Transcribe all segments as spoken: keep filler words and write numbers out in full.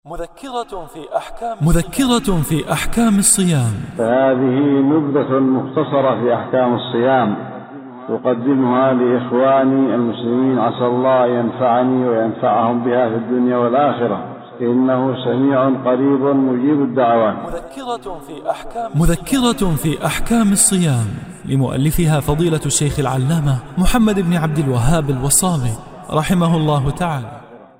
مذكرة في أحكام مذكرة في أحكام الصيام. فهذه نبذة مختصرة في أحكام الصيام أقدمها لإخواني المسلمين، عسى الله ينفعني وينفعهم بها في الدنيا والآخرة، إنه سميع قريب مجيب الدعوات. مذكرة في أحكام مذكرة في أحكام الصيام لمؤلفها فضيلة الشيخ العلامة محمد بن عبد الوهاب الوصابي رحمه الله تعالى.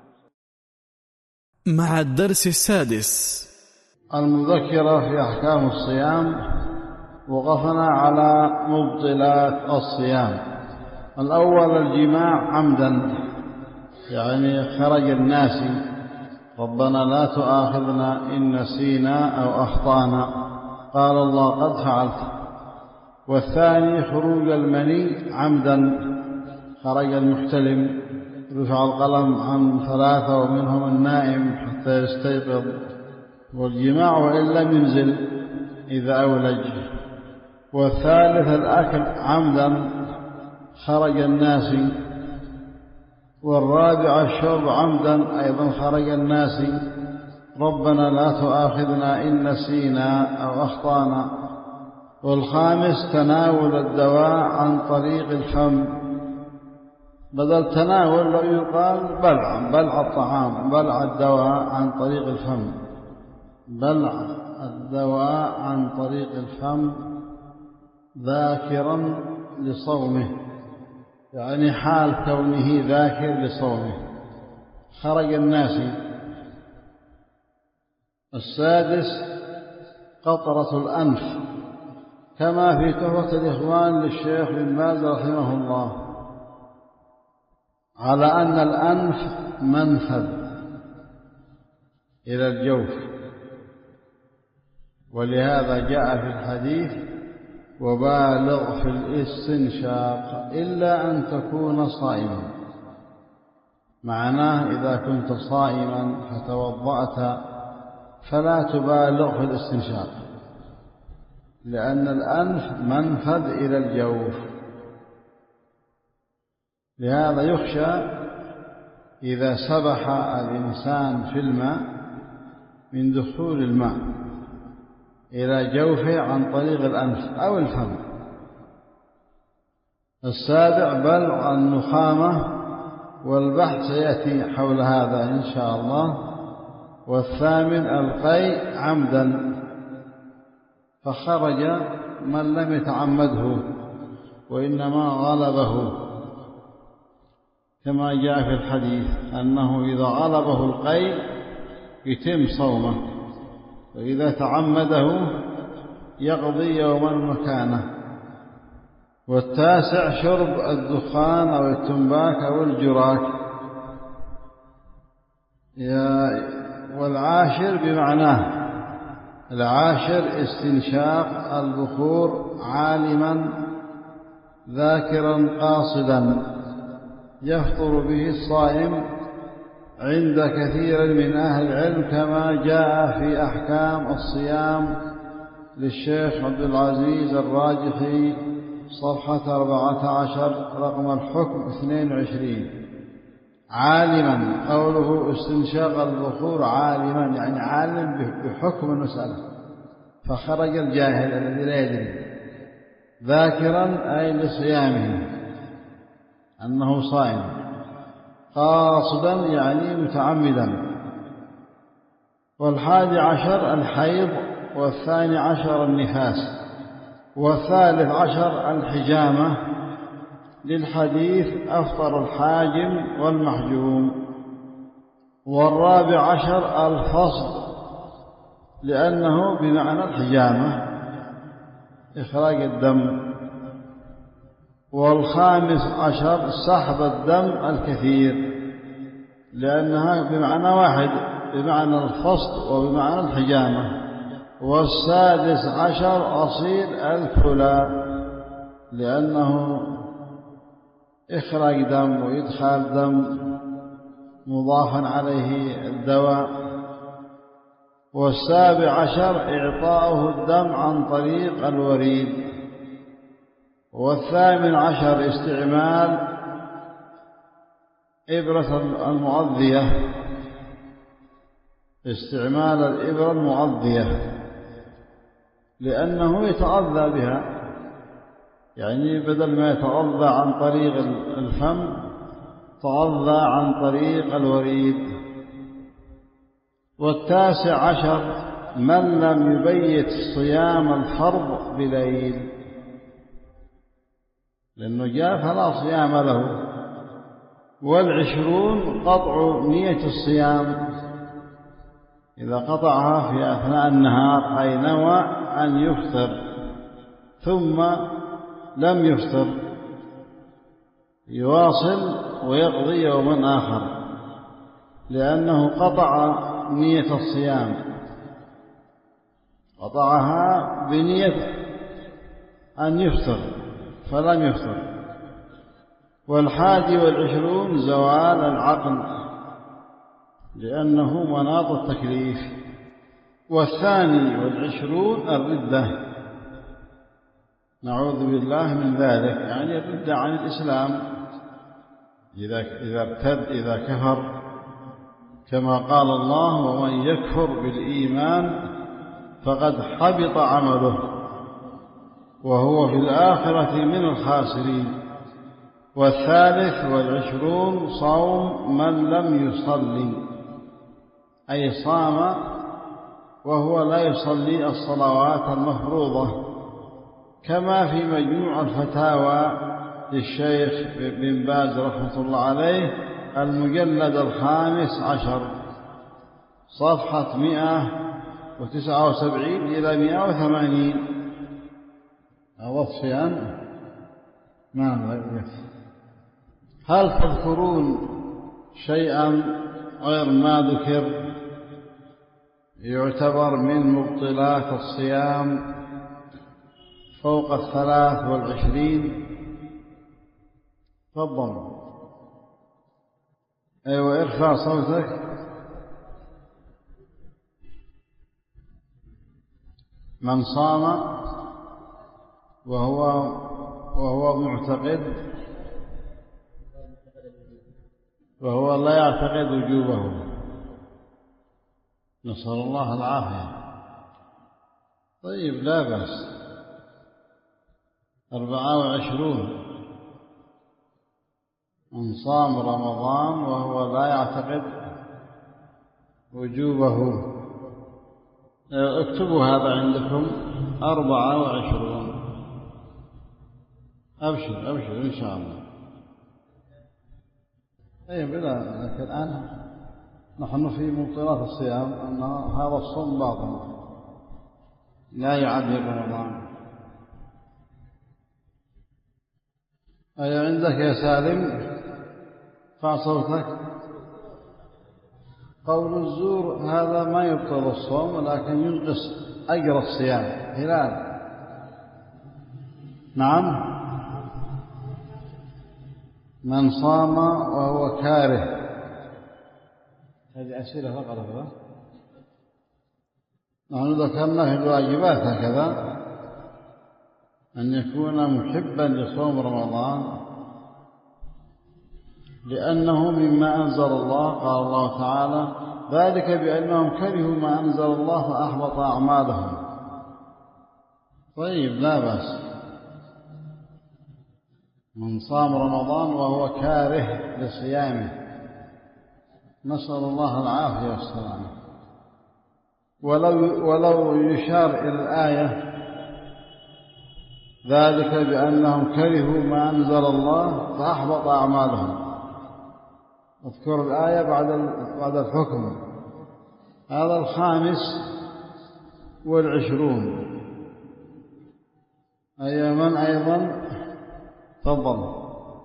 مع الدرس السادس المذكرة في أحكام الصيام، وقفنا على مبطلات الصيام. الأول الجماع عمدا، يعني خرج الناس، ربنا لا تؤاخذنا إن نسينا أو أخطأنا، قال الله قد فعلت. والثاني خروج المني عمدا، خرج المحتلم رفع القلم عن ثلاثة ومنهم النائم حتى يستيقظ، والجماع وإن لم ينزل إذا أولج. والثالث الأكل عمدا، خرج الناس. والرابع الشرب عمدا، أيضا خرج الناس، ربنا لا تؤاخذنا إن نسينا أو أخطأنا. والخامس تناول الدواء عن طريق الفم، بدل تناول لو يقال بلع بلع الطعام، بلع الدواء عن طريق الفم، بلع الدواء عن طريق الفم ذاكرا لصومه، يعني حال كونه ذاكر لصومه، خرج الناس. السادس قطرة الأنف، كما في تحفة الإخوان للشيخ بن باز رحمه الله، على أن الأنف منفذ إلى الجوف، ولهذا جاء في الحديث وبالغ في الاستنشاق إلا أن تكون صائما، معناه إذا كنت صائما فتوضأت فلا تبالغ في الاستنشاق، لأن الأنف منفذ إلى الجوف. لهذا يخشى إذا سبح الإنسان في الماء من دخول الماء إلى جوفه عن طريق الأنف أو الفم. السابع بلع النخامة، والبحث سيأتي حول هذا إن شاء الله. والثامن القيء عمدا، فخرج من لم يتعمده وإنما غلبه، كما جاء في الحديث أنه إذا غلبه القيء يتم صومه، وإذا تعمده يقضي يوما مكانه. والتاسع شرب الدخان أو التنباك أو الجراك. والعاشر بمعناه، العاشر استنشاق البخور عالما ذاكرا قاصدا، يفطر به الصائم عند كثير من أهل العلم، كما جاء في أحكام الصيام للشيخ عبد العزيز الراجحي صفحة أربعة عشر رقم الحكم اثنين وعشرين. عالما، قوله استنشاق البخور عالما، يعني عالم بحكم المسألة، فخرج الجاهل الذي لا يدري. ذاكرا أي لصيامه أنه صائم، قاصدا يعني متعمدا. والحادي عشر الحيض، والثاني عشر النفاس، والثالث عشر الحجامة، للحديث أفطر الحاجم والمحجوم. والرابع عشر الفصد، لأنه بمعنى الحجامة إخراج الدم. والخامس عشر سحب الدم الكثير، لأنها بمعنى واحد، بمعنى الفصد وبمعنى الحجامة. والسادس عشر غسيل الكلى، لأنه إخراج دم وإدخال دم مضافا عليه الدواء. والسابع عشر إعطاؤه الدم عن طريق الوريد. والثامن عشر استعمال إبرة المؤذية، استعمال الإبرة المعضية لأنه يتغذى بها، يعني بدل ما يتغذى عن طريق الفم تغذى عن طريق الوريد. والتاسع عشر من لم يبيت صيام الفرض بليل، لأنه جاء فلا صيام له. والعشرون قطع نية الصيام، إذا قطعها في أثناء النهار أي نوى أن يفطر ثم لم يفطر يواصل ويقضي يوما آخر، لأنه قطع نية الصيام، قطعها بنية أن يفطر فلم يفطر. والحادي والعشرون زوال العقل لأنه مناط التكليف. والثاني والعشرون الردة، نعوذ بالله من ذلك، يعني الردة عن الإسلام، إذا إذا ارتد إذا كفر، كما قال الله ومن يكفر بالإيمان فقد حبط عمله وهو في الآخرة من الخاسرين. والثالث والعشرون صوم من لم يصلي، أي صام وهو لا يصلي الصلوات المفروضة، كما في مجموع الفتاوى للشيخ بن باز رحمة الله عليه المجلد الخامس عشر صفحة مئة وتسعة وسبعين إلى مئة وثمانين. أوضح شيئا؟ نعم. هل تذكرون شيئا غير ما ذكر يعتبر من مبطلات الصيام فوق الثلاث والعشرين؟ تفضل. أيوة، ارفع صوتك. من صام وهو وهو معتقد وهو لا يعتقد وجوبه، نسأل الله العافية. طيب، لا بأس. أربعة وعشرون من صام رمضان وهو لا يعتقد وجوبه. اكتبوا هذا عندكم، أربعة وعشرون. أبشر أبشر إن شاء الله. طيب، لا، لكن الآن نحن في مبطلات الصيام أن هذا الصوم باطل لا يعد رمضان. أي عندك يا سالم؟ ارفع صوتك. قول الزور هذا ما يبطل الصوم ولكن ينقص أجر الصيام. هلال. نعم. من صام وهو كاره. هذه أسئلة فقط. نحن ذكرنا في الواجبات هكذا أن يكون محبا لصوم رمضان لأنه مما أنزل الله. قال الله تعالى ذلك بأنهم كرهوا ما أنزل الله فأحبط أعمالهم. طيب، لا بأس. من صام رمضان وهو كاره لصيامه، نسأل الله العافية والسلامة. ولو, ولو يشار إلى الآية ذلك بأنهم كرهوا ما أنزل الله فأحبط أعمالهم، اذكر الآية بعد بعد الحكم. هذا الخامس والعشرون. أي من أيضا؟ تفضل.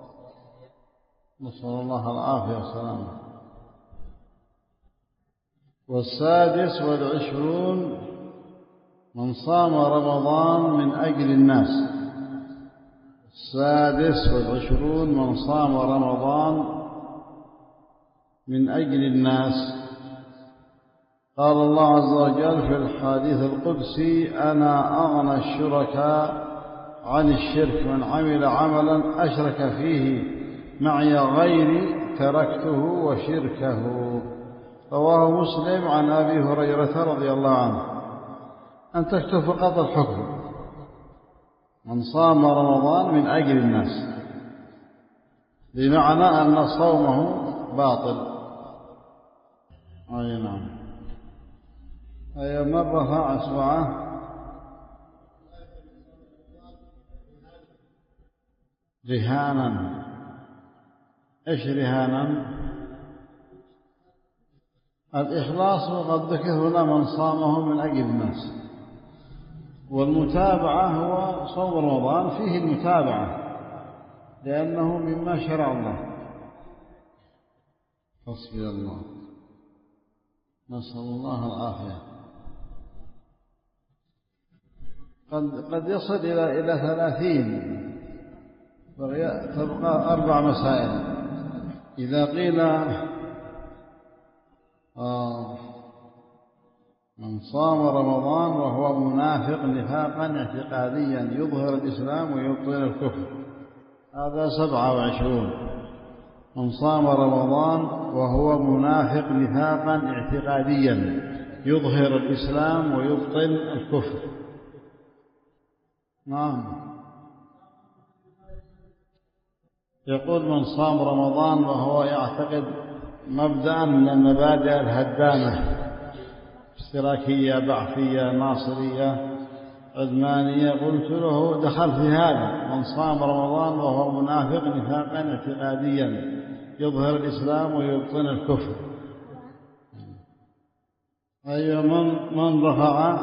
نسأل الله العافية والسلامة. والسادس والعشرون من صام رمضان من أجل الناس. السادس والعشرون من صام رمضان من أجل الناس. قال الله عز وجل في الحديث القدسي أنا أغنى الشركاء عن الشرك، من عمل عملا أشرك فيه معي غيري تركته وشركه. رواه مسلم عن أبي هريرة رضي الله عنه أن تكتب فقط الحكم من صام رمضان من أجل الناس، بمعنى أن صومه باطل. أي نعم. أي من رفع إصبعه رهانا. إيش رهانا؟ الإخلاص وقد ذكر هنا من صامه من أجل الناس، والمتابعة هو صوم رمضان فيه المتابعة لأنه مما شرع الله. حسبي الله، نسأل الله العافية. قد قد يصل إلى إلى ثلاثين، تبقى أربع مسائل. إذا قيل آه من صام رمضان وهو منافق نفاقا اعتقاديا يظهر الإسلام ويبطن الكفر، هذا سبعة وعشرون. من صام رمضان وهو منافق نفاقا اعتقاديا يظهر الإسلام ويبطن الكفر. نعم. يقول من صام رمضان وهو يعتقد مبدأ من المبادئ الهدامة، اشتراكية، بعثية، ناصرية، عدمانية، قلت له دخل في هذا. من صام رمضان وهو منافق نفاقا اعتقاديا يظهر الإسلام ويبطن الكفر. أيوة. من من رفع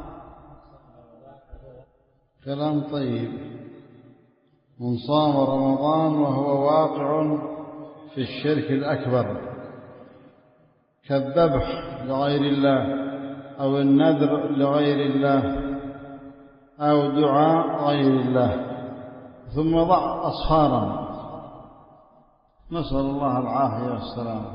كلام طيب. من صام رمضان وهو واقع في الشرك الأكبر كالذبح لغير الله أو النذر لغير الله أو دعاء غير الله، ثم ضع أصفارا، نسأل الله العافية والسلامة.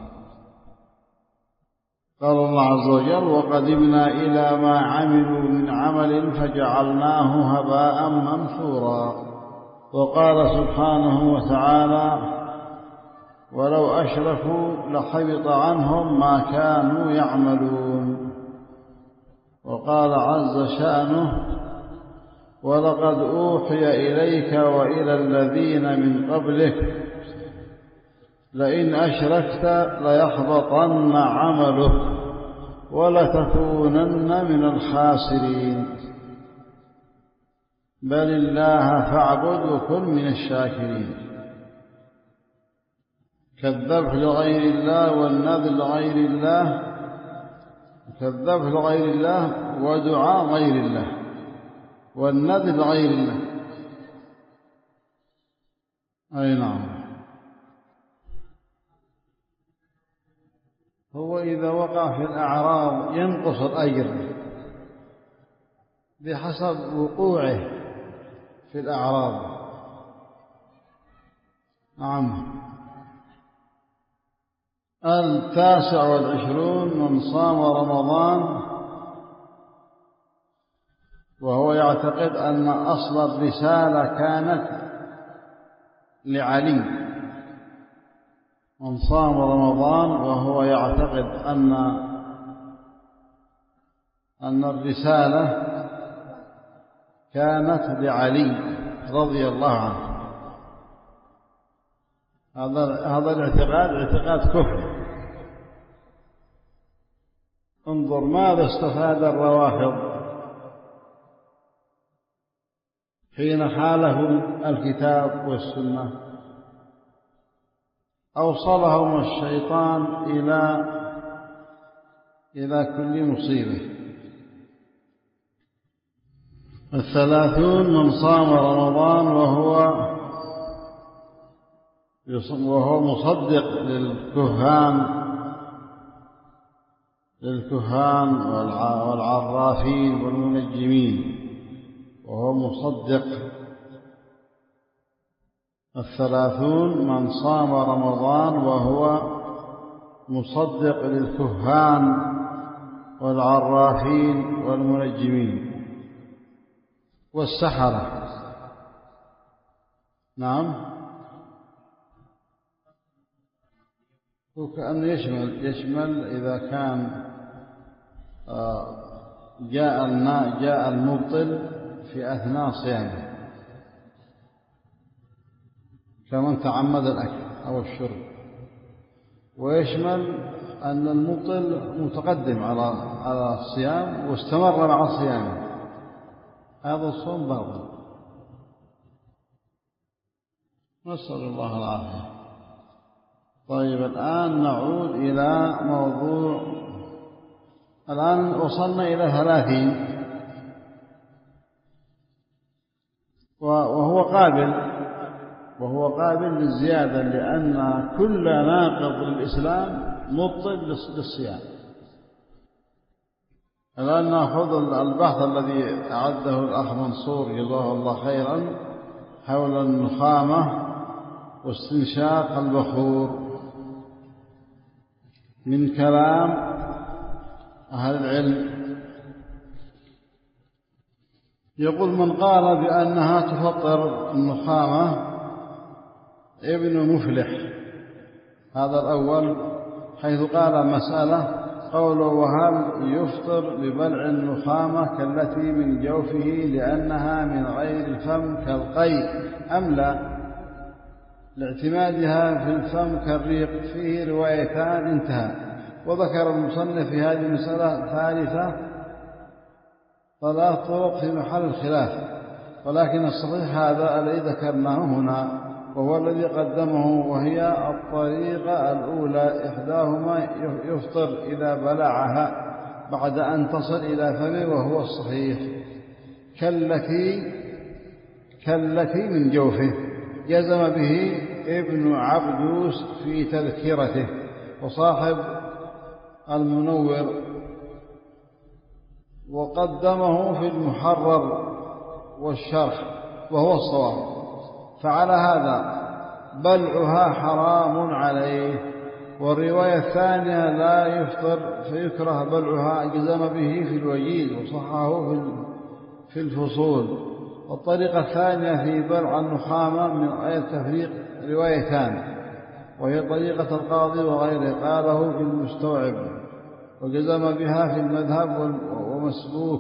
قال الله عز وجل: وقدمنا إلى ما عملوا من عمل فجعلناه هباء منثورا. وقال سبحانه وتعالى: ولو أشركوا لحبط عنهم ما كانوا يعملون. وقال عز شأنه: ولقد أوحي إليك وإلى الذين من قبلك لئن أشركت ليحبطن عملك ولتكونن من الخاسرين. بل الله فاعبد وكن من الشاكرين. كالذبح لغير الله والنذر لغير الله، كالذبح لغير الله ودعاء غير الله والنذر لغير الله. أي نعم. هو إذا وقع في الأعراض ينقص الأجر بحسب وقوعه في الأعراض. نعم. التاسع والعشرون: من صام رمضان وهو يعتقد أن أصل الرسالة كانت لعلي. من صام رمضان وهو يعتقد أن أن الرسالة كانت لعلي رضي الله عنه. هذا هذا الاعتقاد اعتقاد كفر. انظر ماذا استفاد الروافض حين حالهم الكتاب والسنة. أوصلهم الشيطان إلى إلى كل مصيبة. الثلاثون: من صام رمضان وهو وهو مصدق للكهان للكهان والعرافين والمنجمين، وهو مصدق. الثلاثون: من صام رمضان وهو مصدق للكهان والعرافين والمنجمين والسحرة. نعم. وكأنه يشمل يشمل إذا كان جاء الماء جاء المبطل في أثناء صيامه كمن تعمد الأكل أو الشرب، ويشمل أن المبطل متقدم على على الصيام واستمر مع صيامه، هذا الصوم باطل. نسأل الله العافية. طيب الآن نعود إلى موضوع، الآن وصلنا إلى ثلاثين وهو قابل وهو قابل للزيادة، لأن كل ناقض للإسلام مبطل للصيام. الآن نأخذ البحث الذي أعده الأخ منصور جزاه الله خيرا حول النخامة واستنشاق البخور من كلام أهل العلم. يقول: من قال بأنها تفطر النخامة ابن مفلح، هذا الأول، حيث قال مسألة قوله: وهل يفطر ببلع النخامة كالتي من جوفه لأنها من غير الفم كالقيء أم لا؟ لاعتمادها في الفم كالريق، فيه روايتان، انتهى. وذكر المصنف في هذه المسألة ثالثة ثلاث طرق في محل الخلاف، ولكن الصحيح هذا الذي ذكرناه هنا وهو الذي قدمه، وهي الطريقة الأولى، إحداهما يفطر إذا بلعها بعد أن تصل إلى فمه وهو الصحيح، كالتي كالتي من جوفه، جزم به ابن عبدوس في تذكرته، وصاحب المنور وقدمه في المحرر والشرح وهو الصواب. فعلى هذا بلعها حرام عليه. والرواية الثانية لا يفطر فيكره بلعها، جزم به في الوجيز وصححه في الفصول. والطريقة الثانية في بلع النخامة من غير تفريق روايتان، وهي طريقة القاضي وغيره، قاله في المستوعب وجزم بها في المذهب ومسلوك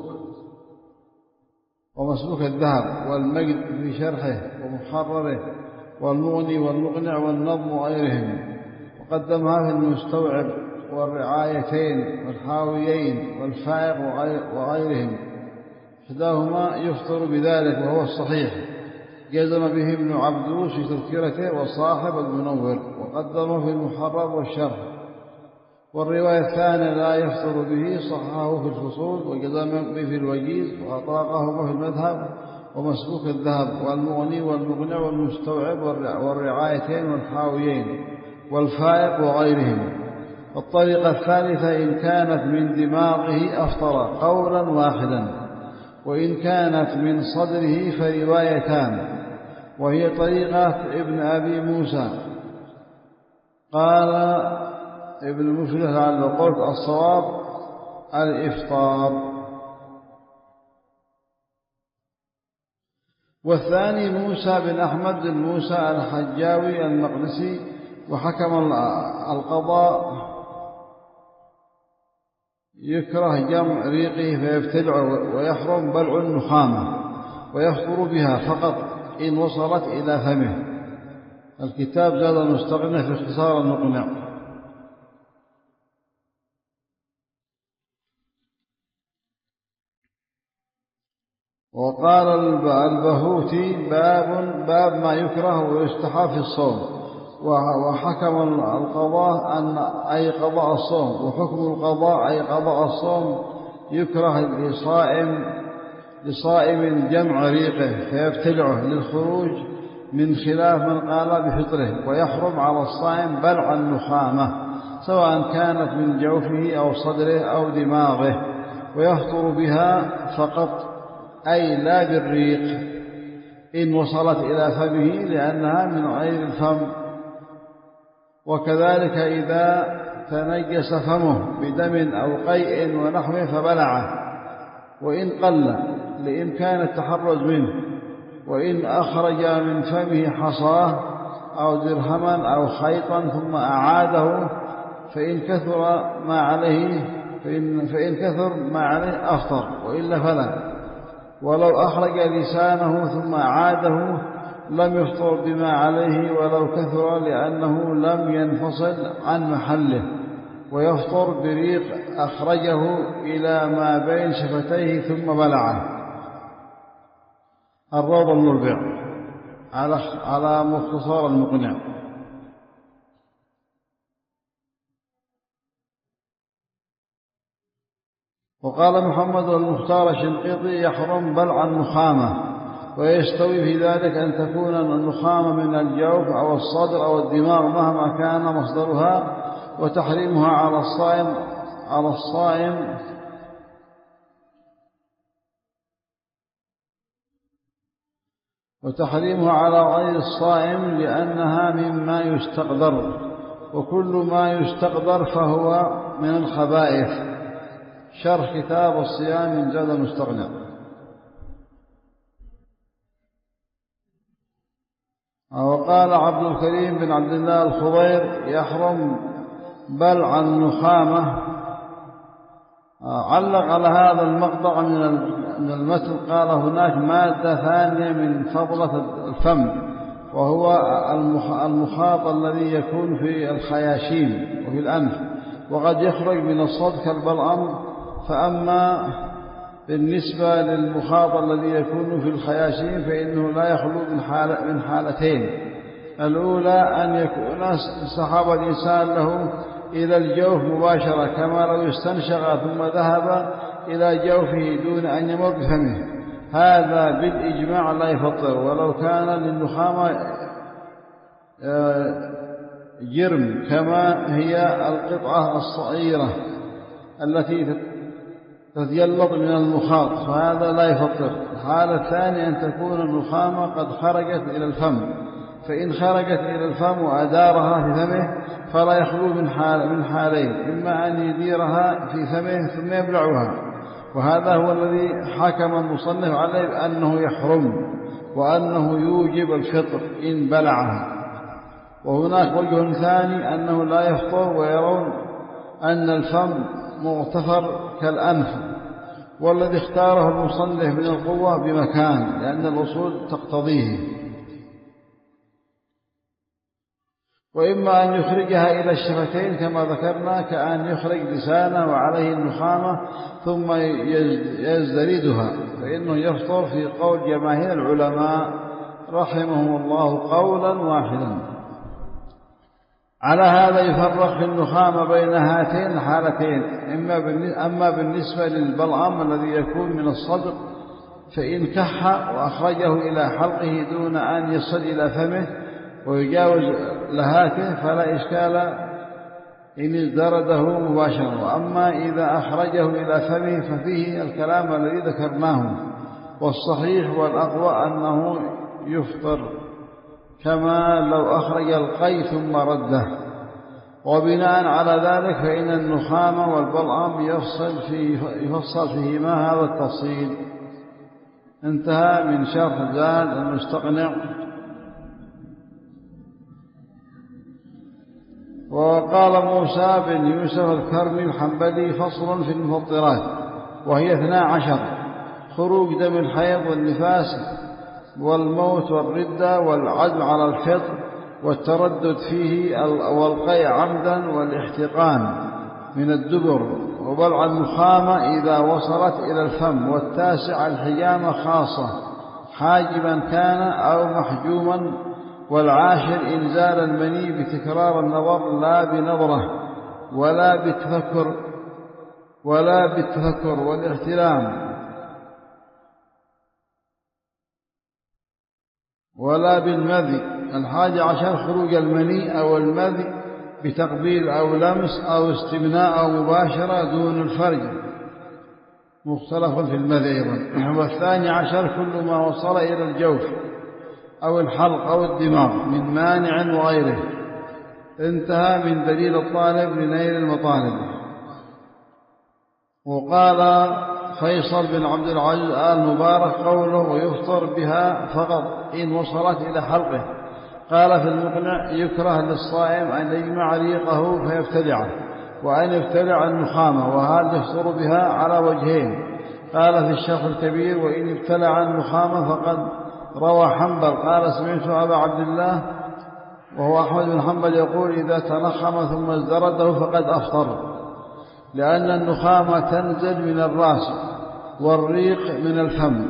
ومسلوك الذهب والمجد في شرحه ومحرره والمغني والمقنع والنظم وغيرهم، وقدمها في المستوعب والرعايتين والحاويين والفائق وغيرهم، إحداهما يفطر بذلك وهو الصحيح، جزم به ابن عبدوس في تذكرته وصاحب المنور، وقدمه في المحرر والشرح. والرواية الثانية لا يفطر به، صححه في الفصول وجزم به في الوجيز، وأطلقهما في المذهب ومسلوك الذهب والمغني والمقنع والمستوعب والرعايتين والحاويين والفائق وغيرهم. والطريقة الثالثة إن كانت من دماغه أفطر قولا واحدا، وإن كانت من صدره فروايتان، وهي طريقة ابن أبي موسى. قال ابن مفلح على القول الصواب الإفطار. والثاني موسى بن أحمد بن موسى الحجاوي المقدسي، وحكم القضاء يكره جمع ريقه فيبتلع، ويحرم بلع النخامة، ويفطر بها فقط إن وصلت إلى فمه. الكتاب زاد المستغنى في اختصار المقنع. وقال البهوتي: باب باب ما يكره ويستحب في الصوم. وحكم القضاء أن أي قضاء الصوم، وحكم القضاء أي قضاء الصوم، يكره لصائم لصائم جمع ريقه فيبتلعه للخروج، من خلاف من قال بفطره. ويحرم على الصائم بلع النخامة سواء كانت من جوفه أو صدره أو دماغه، ويفطر بها فقط، أي لا بالريق، إن وصلت إلى فمه لأنها من غير الفم. وكذلك إذا تنجس فمه بدم أو قيء ونحوه فبلعه، وإن قل لإمكان التحرز منه، وإن أخرج من فمه حصاه أو درهما أو خيطا ثم أعاده فإن كثر ما عليه فإن, فإن كثر ما عليه أفطر، وإلا فلا. ولو أخرج لسانه ثم عاده لم يفطر بما عليه ولو كثر، لأنه لم ينفصل عن محله، ويفطر بريق أخرجه إلى ما بين شفتيه ثم بلعه. الروض المربع على على مختصر المقنع. وقال محمد المختار الشنقيطي: يحرم بلع النخامة، ويستوي في ذلك أن تكون النخامة من الجوف أو الصدر أو الدماغ مهما كان مصدرها، وتحريمها على الصائم على الصائم وتحريمها على غير الصائم لأنها مما يستقدر، وكل ما يستقدر فهو من الخبائث. شرح كتاب الصيام من زاد المستقنع. وقال عبد الكريم بن عبد الله الخضير: يحرم بلع النخامة. علق على هذا المقطع من المتن قال: هناك مادة ثانية من فضلة الفم، وهو المخاط الذي يكون في الخياشيم وفي الأنف، وقد يخرج من الصدر كالبلعم. فأما بالنسبة للمخاط الذي يكون في الخياشيم فإنه لا يخلو من حالة من حالتين: الأولى أن يكون سحب الإنسان له إلى الجوف مباشرة، كما لو استنشق ثم ذهب إلى جوفه دون أن يمر بفمه، هذا بالإجماع لا يفطر، ولو كان للنخامة جرم كما هي القطعة الصغيرة التي تتجلط من المخاط، فهذا لا يفطر. الحالة الثانية أن تكون النخامة قد خرجت إلى الفم، فإن خرجت إلى الفم وأدارها في فمه فلا يخلو من حال من حالين: إما أن يديرها في فمه ثم يبلعها، وهذا هو الذي حكم المصنف عليه بأنه يحرم، وأنه يوجب الفطر إن بلعها. وهناك وجه ثاني أنه لا يفطر، ويرون أن الفم مغتفر كالأنف، والذي اختاره المصنف من القوة بمكان، لأن الأصول تقتضيه. وإما أن يخرجها إلى الشفتين كما ذكرنا، كأن يخرج لسانه وعليه النخامة ثم يزدردها، فإنه يفطر في قول جماهير العلماء رحمهم الله قولا واحدا. على هذا يفرق في النخامة بين هاتين الحالتين: أما بالنسبة للبلعم الذي يكون من الصدر فإن كح وأخرجه إلى حلقه دون أن يصل إلى فمه ويجاوز لهاته فلا إشكال إن ازدرده مباشرة. وأما إذا أخرجه إلى فمه ففيه الكلام الذي ذكرناه، والصحيح والأقوى أنه يفطر كما لو أخرج القي ثم رده. وبناء على ذلك فإن النخامة والبلعم يفصل, فيه يفصل فيهما هذا التفصيل. انتهى من شرح زاد المستقنع. وقال موسى بن يوسف الكرمي الحنبلي: فصل في المفطرات، وهي اثنا عشر: خروج دم الحيض والنفاس والموت والردة والعزم على الفطر والتردد فيه والقيء عمدا والاحتقان من الدبر، وبلع النخامة إذا وصلت إلى الفم. والتاسع الحجامة خاصة، حاجبا كان أو محجوما. والعاشر إنزال المني بتكرار النظر لا بنظرة ولا بالتفكر ولا بالتفكر والاحتلام ولا بالمذي. الحادي عشر خروج المني أو المذي بتقبيل أو لمس أو استمناء أو مباشرة دون الفرج، مختلف في المذي أيضا. والثاني عشر كل ما وصل إلى الجوف أو الحلق أو الدماغ من مانع وغيره. انتهى من دليل الطالب لنيل المطالب. وقال فيصل بن عبد العزيز آل مبارك قوله: ويفطر بها فقط إن وصلت إلى حلقه. قال في المقنع: يكره للصائم أن يجمع ريقه فيبتلعه. وأن يبتلع النخامة، وهذا يفطر بها على وجهين. قال في الشرح الكبير: وإن ابتلع النخامة فقد روى حنبل قال: سمعت أبا عبد الله وهو أحمد بن حنبل يقول: إذا تنخم ثم ازدرده فقد أفطر، لأن النخامة تنزل من الرأس والريق من الفم،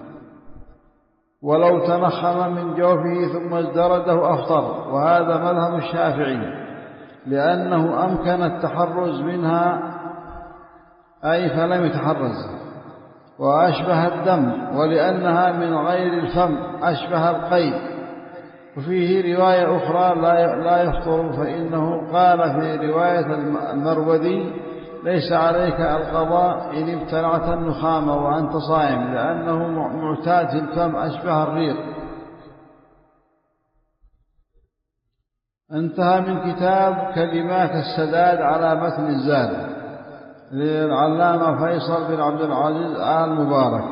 ولو تنخم من جوفه ثم ازدرده أفطر. وهذا مذهب الشافعي، لأنه أمكن التحرز منها، أي فلم يتحرز، وأشبه الدم، ولأنها من غير الفم أشبه القيد. وفيه رواية أخرى: لا يفطر، فإنه قال في رواية المروذي: ليس عليك القضاء إن ابتلعت النخامة وأنت صائم، لأنه معتاد في الفم أشبه الريق. انتهى من كتاب كلمات السداد على متن الزاد للعلامة فيصل بن عبد العزيز آل مبارك.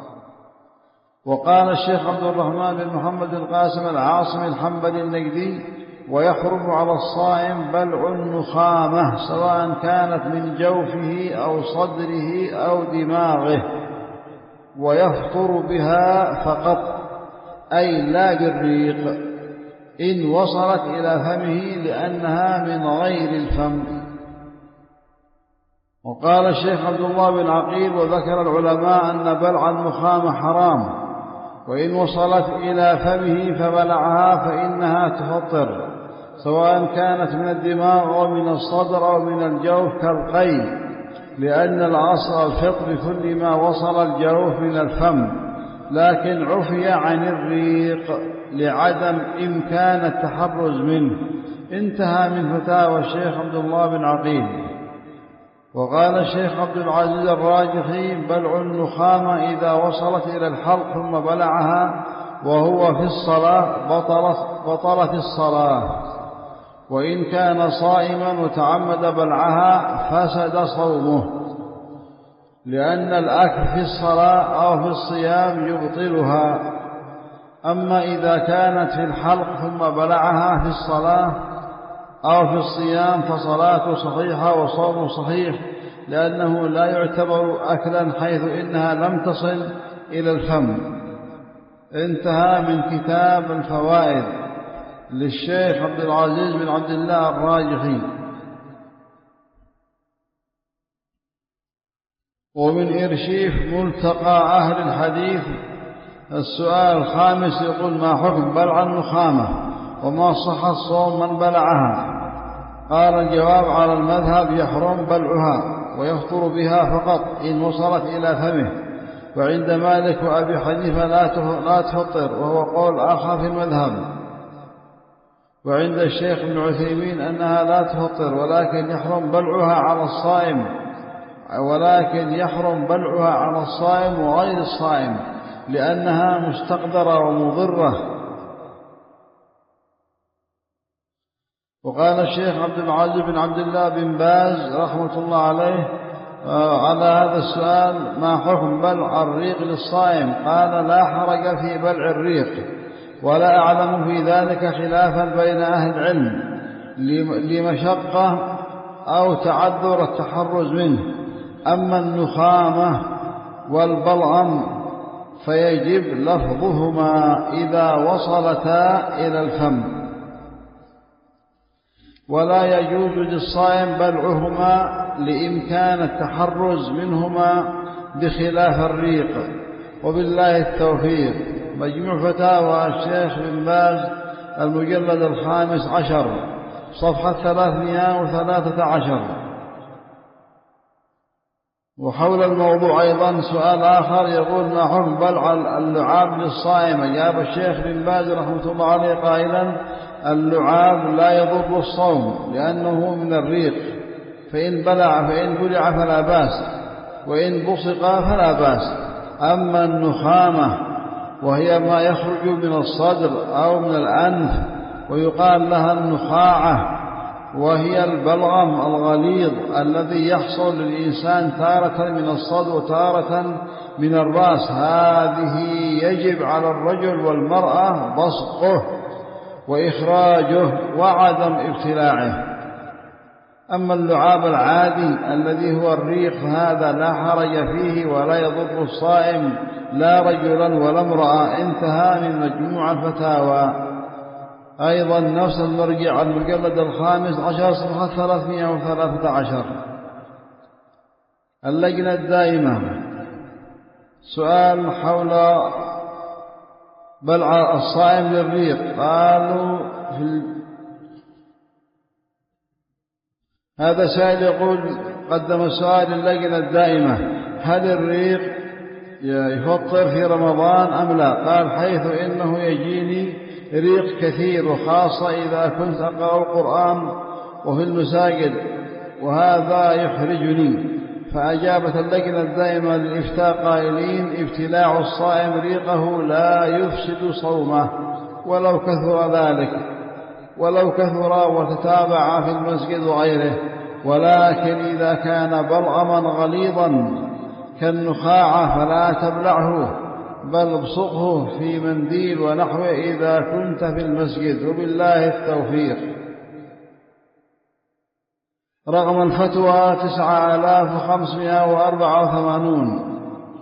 وقال الشيخ عبد الرحمن بن محمد القاسم العاصم الحنبلي النجدي: ويحرم على الصائم بلع النخامة، سواء كانت من جوفه أو صدره أو دماغه، ويفطر بها فقط، أي لا بالريق، إن وصلت إلى فمه، لأنها من غير الفم. وقال الشيخ عبد الله بن عقيل: وذكر العلماء أن بلع النخامة حرام، وإن وصلت إلى فمه فبلعها فإنها تفطر، سواء كانت من الدماغ أو من الصدر أو من الجوف كالقيء، لأن الأصل الفطر بكل ما وصل الجوف من الفم، لكن عفي عن الريق لعدم إمكان التحرز منه. انتهى من فتاوى الشيخ عبد الله بن عقيل. وقال الشيخ عبد العزيز الراجحي: بلع النخامة إذا وصلت إلى الحلق ثم بلعها وهو في الصلاة بطلت, بطلت الصلاة، وإن كان صائما وتعمد بلعها فسد صومه، لأن الأكل في الصلاة أو في الصيام يبطلها. أما إذا كانت في الحلق ثم بلعها في الصلاة أو في الصيام فصلاته صحيحة وصومه صحيح، لأنه لا يعتبر أكلا حيث إنها لم تصل إلى الفم. انتهى من كتاب الفوائد للشيخ عبد العزيز بن عبد الله الراجحي. ومن إرشيف ملتقى أهل الحديث السؤال الخامس يقول: ما حكم بلع النخامة، وما صح الصوم من بلعها؟ قال الجواب: على المذهب يحرم بلعها ويفطر بها فقط إن وصلت إلى فمه، وعند مالك وأبي حنيفة لا تفطر، وهو قول آخر في المذهب. وعند الشيخ ابن عثيمين أنها لا تفطر، ولكن يحرم بلعها على الصائم ولكن يحرم بلعها على الصائم وغير الصائم، لأنها مستقدرة ومضرة. وقال الشيخ عبد العزيز بن عبد الله بن باز رحمة الله عليه على هذا السؤال: ما حكم بلع الريق للصائم؟ قال: لا حرج في بلع الريق، ولا أعلم في ذلك خلافا بين أهل العلم لمشقة أو تعذر التحرز منه. أما النخامة والبلغم فيجب لفظهما إذا وصلتا إلى الفم، ولا يجوز للصائم بلعهما لإمكان التحرز منهما بخلاف الريق. وبالله التوفيق. مجموع فتاوى الشيخ بن باز المجلد الخامس عشر صفحة ثلاثمائة وثلاثة عشر. وحول الموضوع أيضا سؤال آخر يقول: ما حكم بلع اللعاب للصائم؟ أجاب الشيخ بن باز رحمة الله عليه قائلا: اللعاب لا يضر الصوم، لأنه من الريق، فإن بلع فإن بلع فلا بأس، وإن بصق فلا بأس. أما النخامة وهي ما يخرج من الصدر أو من الأنف، ويقال لها النخاعة، وهي البلغم الغليظ الذي يحصل للإنسان تارة من الصدر وتارة من الرأس، هذه يجب على الرجل والمرأة بصقه وإخراجه وعدم ابتلاعه. أما اللعاب العادي الذي هو الريق فهذا لا حرج فيه ولا يضر الصائم لا رجلا ولا امرأة. انتهى من مجموع الفتاوى. أيضا نفس المرجع المجلد الخامس عشر صفحة ثلاثمائة وثلاثة عشر. اللجنة الدائمة. سؤال حول بلع الصائم للريق. قالوا في ال... هذا سائل يقول قدم سؤال اللجنة الدائمة: هل الريق يفطر في رمضان أم لا؟ قال: حيث إنه يجيني ريق كثير وخاصة إذا كنت أقرأ القرآن وفي المساجد وهذا يحرجني. فأجابت اللجنة الدائمة للإفتاء قائلين: ابتلاع الصائم ريقه لا يفسد صومه ولو كثر ذلك ولو كثر وتتابع في المسجد وغيره، ولكن إذا كان بلغما غليظا كالنخاعة فلا تبلعه بل ابصقه في منديل ونحوه إذا كنت في المسجد، وبالله التوفيق. رقم الفتوى تسعة آلاف وخمسمائة وأربعة وثمانون.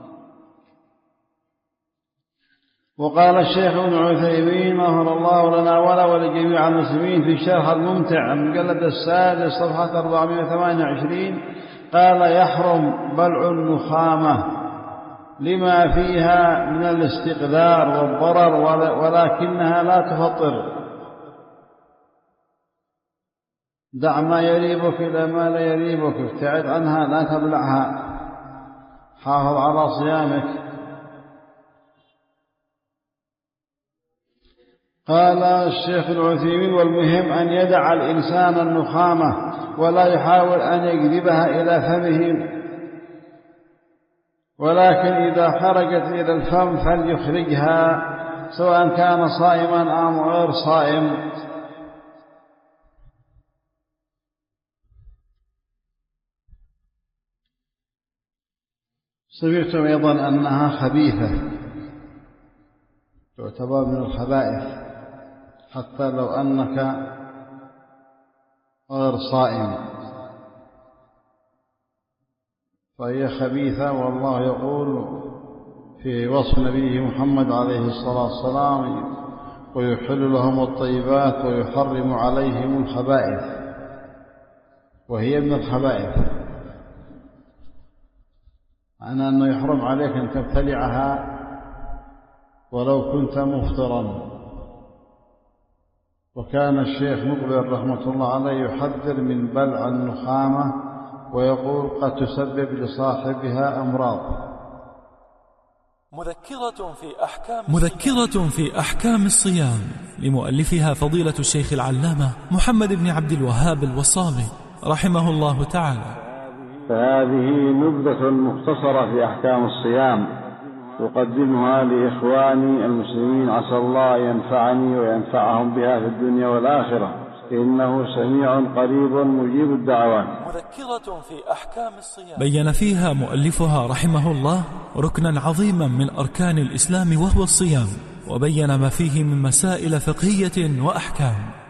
وقال الشيخ ابن عثيمين غفر الله لنا وله ولجميع المسلمين في الشرح الممتع المجلد السادس صفحة أربعمائة وثمانية وعشرين: قال: يحرم بلع النخامة لما فيها من الاستقذار والضرر ولكنها لا تفطر. دع ما يريبك إلى ما لا يريبك، ابتعد عنها لا تبلعها، حافظ على صيامك. قال الشيخ العثيمين: والمهم أن يدع الإنسان النخامة ولا يحاول أن يجذبها إلى فمه، ولكن إذا خرجت إلى الفم فليخرجها سواء كان صائما أم غير صائم. سمعتم أيضا أنها خبيثة، تعتبر من الخبائث حتى لو أنك غير صائم، فهي خبيثة. والله يقول في وصف نبيه محمد عليه الصلاة والسلام: ويحل لهم الطيبات ويحرم عليهم الخبائث، وهي من الخبائث، معنى أنه يحرم عليك أن تبتلعها ولو كنت مفطرا. وكان الشيخ مقبل رحمة الله عليه يحذر من بلع النخامة ويقول: قد تسبب لصاحبها أمراض. مذكرة في أحكام مذكرة في أحكام الصيام لمؤلفها فضيلة الشيخ العلامة محمد بن عبد الوهاب الوصابي رحمه الله تعالى. فهذه نبذة مختصرة في أحكام الصيام أقدمها لإخواني المسلمين، عسى الله ينفعني وينفعهم بها في الدنيا والآخرة، إنه سميع قريب مجيب الدعوات. مذكرة في أحكام الصيام بين فيها مؤلفها رحمه الله ركنا عظيما من أركان الإسلام وهو الصيام، وبين ما فيه من مسائل فقهية وأحكام.